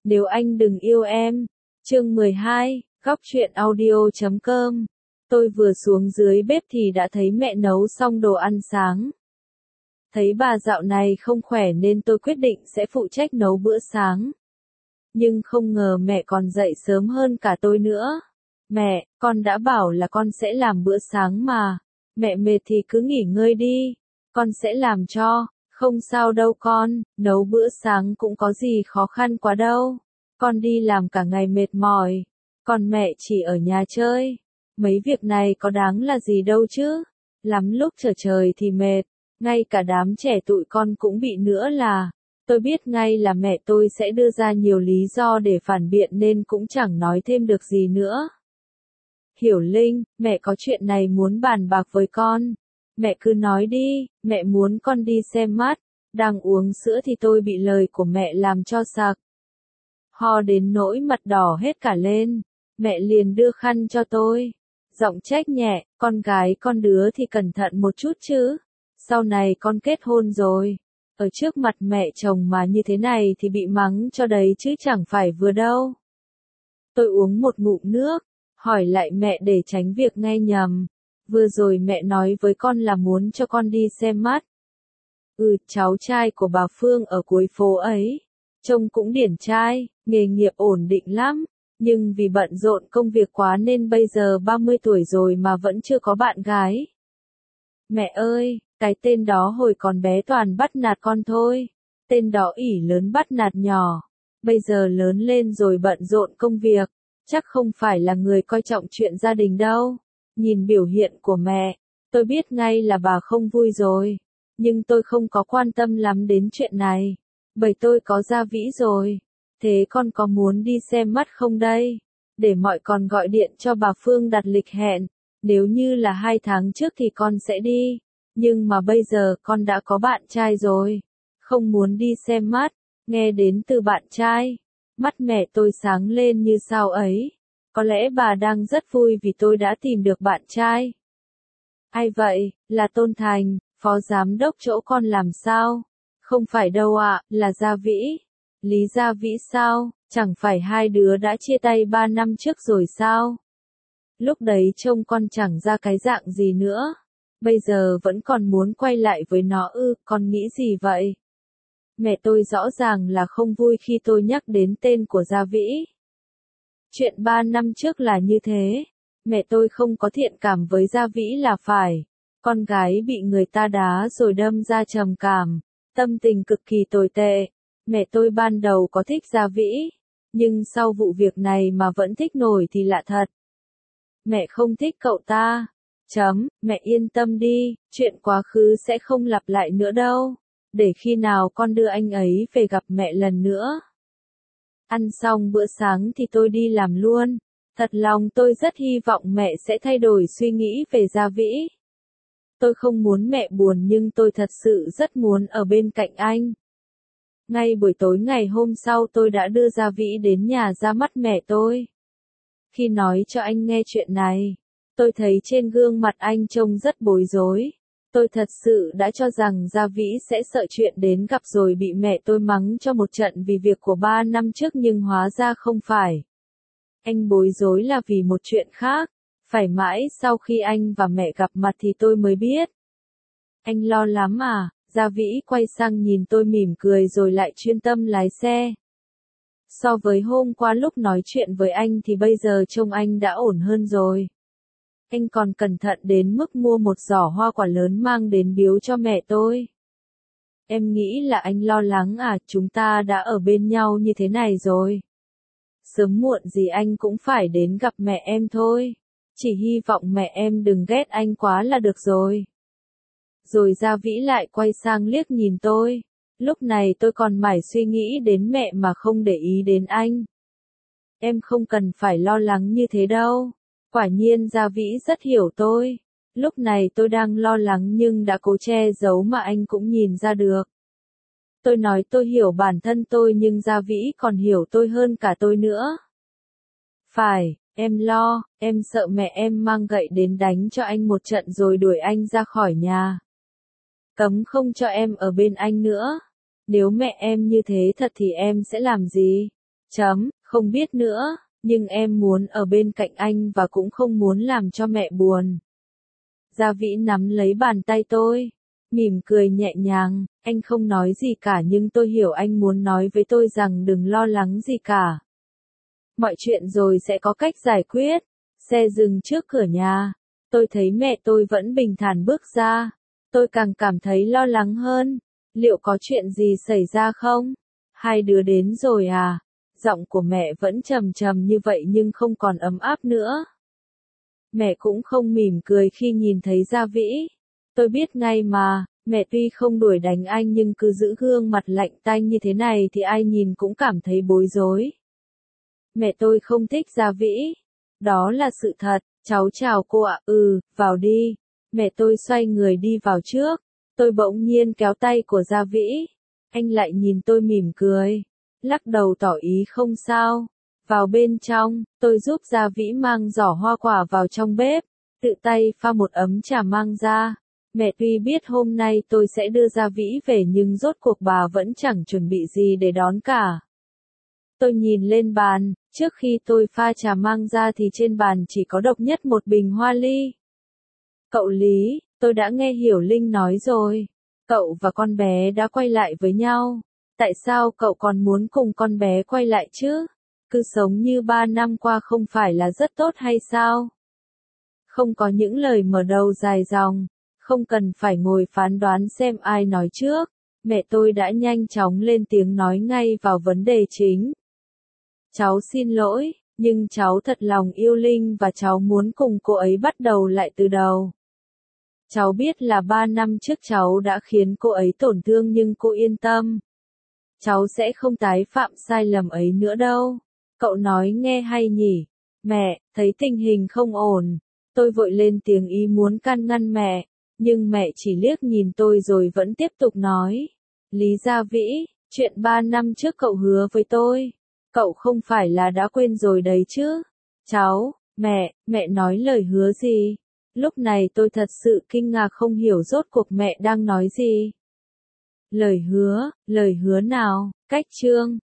Nếu anh đừng yêu em. Chương 12, góc truyện audio.com. Tôi vừa xuống dưới bếp thì đã thấy mẹ nấu xong đồ ăn sáng. Thấy bà dạo này không khỏe nên tôi quyết định sẽ phụ trách nấu bữa sáng. Nhưng không ngờ mẹ còn dậy sớm hơn cả tôi nữa. Mẹ, con đã bảo là con sẽ làm bữa sáng mà. Mẹ mệt thì cứ nghỉ ngơi đi. Con sẽ làm cho. Không sao đâu con, nấu bữa sáng cũng có gì khó khăn quá đâu. Con đi làm cả ngày mệt mỏi. Còn mẹ chỉ ở nhà chơi. Mấy việc này có đáng là gì đâu chứ. Lắm lúc trở trời thì mệt. Ngay cả đám trẻ tụi con cũng bị nữa là. Tôi biết ngay là mẹ tôi sẽ đưa ra nhiều lý do để phản biện nên cũng chẳng nói thêm được gì nữa. Hiểu Linh, mẹ có chuyện này muốn bàn bạc với con. Mẹ cứ nói đi, mẹ muốn con đi xem mắt. Đang uống sữa thì tôi bị lời của mẹ làm cho sặc. Ho đến nỗi mặt đỏ hết cả lên. Mẹ liền đưa khăn cho tôi. Giọng trách nhẹ, con gái con đứa thì cẩn thận một chút chứ. Sau này con kết hôn rồi. Ở trước mặt mẹ chồng mà như thế này thì bị mắng cho đấy chứ chẳng phải vừa đâu. Tôi uống một ngụm nước, hỏi lại mẹ để tránh việc nghe nhầm. Vừa rồi mẹ nói với con là muốn cho con đi xem mắt. Cháu trai của bà Phương ở cuối phố ấy. Trông cũng điển trai, nghề nghiệp ổn định lắm. Nhưng vì bận rộn công việc quá nên bây giờ 30 tuổi rồi mà vẫn chưa có bạn gái. Mẹ ơi, cái tên đó hồi còn bé toàn bắt nạt con thôi. Tên đó ỷ lớn bắt nạt nhỏ. Bây giờ lớn lên rồi bận rộn công việc. Chắc không phải là người coi trọng chuyện gia đình đâu. Nhìn biểu hiện của mẹ, tôi biết ngay là bà không vui rồi. Nhưng tôi không có quan tâm lắm đến chuyện này. Bởi tôi có Gia Vĩ rồi. Thế con có muốn đi xem mắt không đây? Để mọi con gọi điện cho bà Phương đặt lịch hẹn. Nếu như là 2 tháng trước thì con sẽ đi. Nhưng mà bây giờ con đã có bạn trai rồi. Không muốn đi xem mắt. Nghe đến từ bạn trai. Mắt mẹ tôi sáng lên như sao ấy. Có lẽ bà đang rất vui vì tôi đã tìm được bạn trai. Ai vậy? Là Tôn Thành, phó giám đốc chỗ con làm sao? Không phải đâu ạ, là Gia Vĩ. Lý Gia Vĩ sao? Chẳng phải hai đứa đã chia tay 3 năm trước rồi sao? Lúc đấy trông con chẳng ra cái dạng gì nữa. Bây giờ vẫn còn muốn quay lại với nó con nghĩ gì vậy? Mẹ tôi rõ ràng là không vui khi tôi nhắc đến tên của Gia Vĩ. Chuyện 3 năm trước là như thế. Mẹ tôi không có thiện cảm với Gia Vĩ là phải. Con gái bị người ta đá rồi đâm ra trầm cảm. Tâm tình cực kỳ tồi tệ. Mẹ tôi ban đầu có thích Gia Vĩ. Nhưng sau vụ việc này mà vẫn thích nổi thì lạ thật. Mẹ không thích cậu ta. Mẹ yên tâm đi, chuyện quá khứ sẽ không lặp lại nữa đâu. Để khi nào con đưa anh ấy về gặp mẹ lần nữa. Ăn xong bữa sáng thì tôi đi làm luôn. Thật lòng tôi rất hy vọng mẹ sẽ thay đổi suy nghĩ về Gia Vĩ. Tôi không muốn mẹ buồn nhưng tôi thật sự rất muốn ở bên cạnh anh. Ngay buổi tối ngày hôm sau tôi đã đưa Gia Vĩ đến nhà ra mắt mẹ tôi. Khi nói cho anh nghe chuyện này, tôi thấy trên gương mặt anh trông rất bối rối. Tôi thật sự đã cho rằng Gia Vĩ sẽ sợ chuyện đến gặp rồi bị mẹ tôi mắng cho một trận vì việc của 3 năm trước nhưng hóa ra không phải. Anh bối rối là vì một chuyện khác. Phải mãi sau khi anh và mẹ gặp mặt thì tôi mới biết. Anh lo lắm à? Gia Vĩ quay sang nhìn tôi mỉm cười rồi lại chuyên tâm lái xe. So với hôm qua lúc nói chuyện với anh thì bây giờ trông anh đã ổn hơn rồi. Anh còn cẩn thận đến mức mua một giỏ hoa quả lớn mang đến biếu cho mẹ tôi. Em nghĩ là anh lo lắng à, chúng ta đã ở bên nhau như thế này rồi. Sớm muộn gì anh cũng phải đến gặp mẹ em thôi. Chỉ hy vọng mẹ em đừng ghét anh quá là được rồi. Rồi Gia Vĩ lại quay sang liếc nhìn tôi. Lúc này tôi còn mải suy nghĩ đến mẹ mà không để ý đến anh. Em không cần phải lo lắng như thế đâu. Quả nhiên Gia Vĩ rất hiểu tôi. Lúc này tôi đang lo lắng nhưng đã cố che giấu mà anh cũng nhìn ra được. Tôi nói tôi hiểu bản thân tôi nhưng Gia Vĩ còn hiểu tôi hơn cả tôi nữa. Phải, em lo, em sợ mẹ em mang gậy đến đánh cho anh một trận rồi đuổi anh ra khỏi nhà. Cấm không cho em ở bên anh nữa. Nếu mẹ em như thế thật thì em sẽ làm gì? Không biết nữa, nhưng em muốn ở bên cạnh anh và cũng không muốn làm cho mẹ buồn. Gia Vĩ nắm lấy bàn tay tôi, mỉm cười nhẹ nhàng, anh không nói gì cả nhưng tôi hiểu anh muốn nói với tôi rằng đừng lo lắng gì cả. Mọi chuyện rồi sẽ có cách giải quyết. Xe dừng trước cửa nhà, tôi thấy mẹ tôi vẫn bình thản bước ra. Tôi càng cảm thấy lo lắng hơn. Liệu có chuyện gì xảy ra không? Hai đứa đến rồi à? Giọng của mẹ vẫn trầm trầm như vậy nhưng không còn ấm áp nữa. Mẹ cũng không mỉm cười khi nhìn thấy Gia Vĩ. Tôi biết ngay mà, mẹ tuy không đuổi đánh anh nhưng cứ giữ gương mặt lạnh tanh như thế này thì ai nhìn cũng cảm thấy bối rối. Mẹ tôi không thích Gia Vĩ. Đó là sự thật. Cháu chào cô ạ. Vào đi. Mẹ tôi xoay người đi vào trước. Tôi bỗng nhiên kéo tay của Gia Vĩ. Anh lại nhìn tôi mỉm cười. Lắc đầu tỏ ý không sao. Vào bên trong, tôi giúp Gia Vĩ mang giỏ hoa quả vào trong bếp. Tự tay pha một ấm trà mang ra. Mẹ tuy biết hôm nay tôi sẽ đưa Gia Vĩ về nhưng rốt cuộc bà vẫn chẳng chuẩn bị gì để đón cả. Tôi nhìn lên bàn, trước khi tôi pha trà mang ra thì trên bàn chỉ có độc nhất một bình hoa ly. Cậu Lý, tôi đã nghe Hiểu Linh nói rồi. Cậu và con bé đã quay lại với nhau. Tại sao cậu còn muốn cùng con bé quay lại chứ? Cứ sống như 3 năm qua không phải là rất tốt hay sao? Không có những lời mở đầu dài dòng. Không cần phải ngồi phán đoán xem ai nói trước. Mẹ tôi đã nhanh chóng lên tiếng nói ngay vào vấn đề chính. Cháu xin lỗi, nhưng cháu thật lòng yêu Linh và cháu muốn cùng cô ấy bắt đầu lại từ đầu. Cháu biết là 3 năm trước cháu đã khiến cô ấy tổn thương nhưng cô yên tâm. Cháu sẽ không tái phạm sai lầm ấy nữa đâu. Cậu nói nghe hay nhỉ? Mẹ, thấy tình hình không ổn. Tôi vội lên tiếng ý muốn can ngăn mẹ, nhưng mẹ chỉ liếc nhìn tôi rồi vẫn tiếp tục nói. Lý Gia Vĩ, chuyện 3 năm trước cậu hứa với tôi. Cậu không phải là đã quên rồi đấy chứ? Cháu, mẹ nói lời hứa gì? Lúc này tôi thật sự kinh ngạc không hiểu rốt cuộc mẹ đang nói gì. Lời hứa nào? Cách chương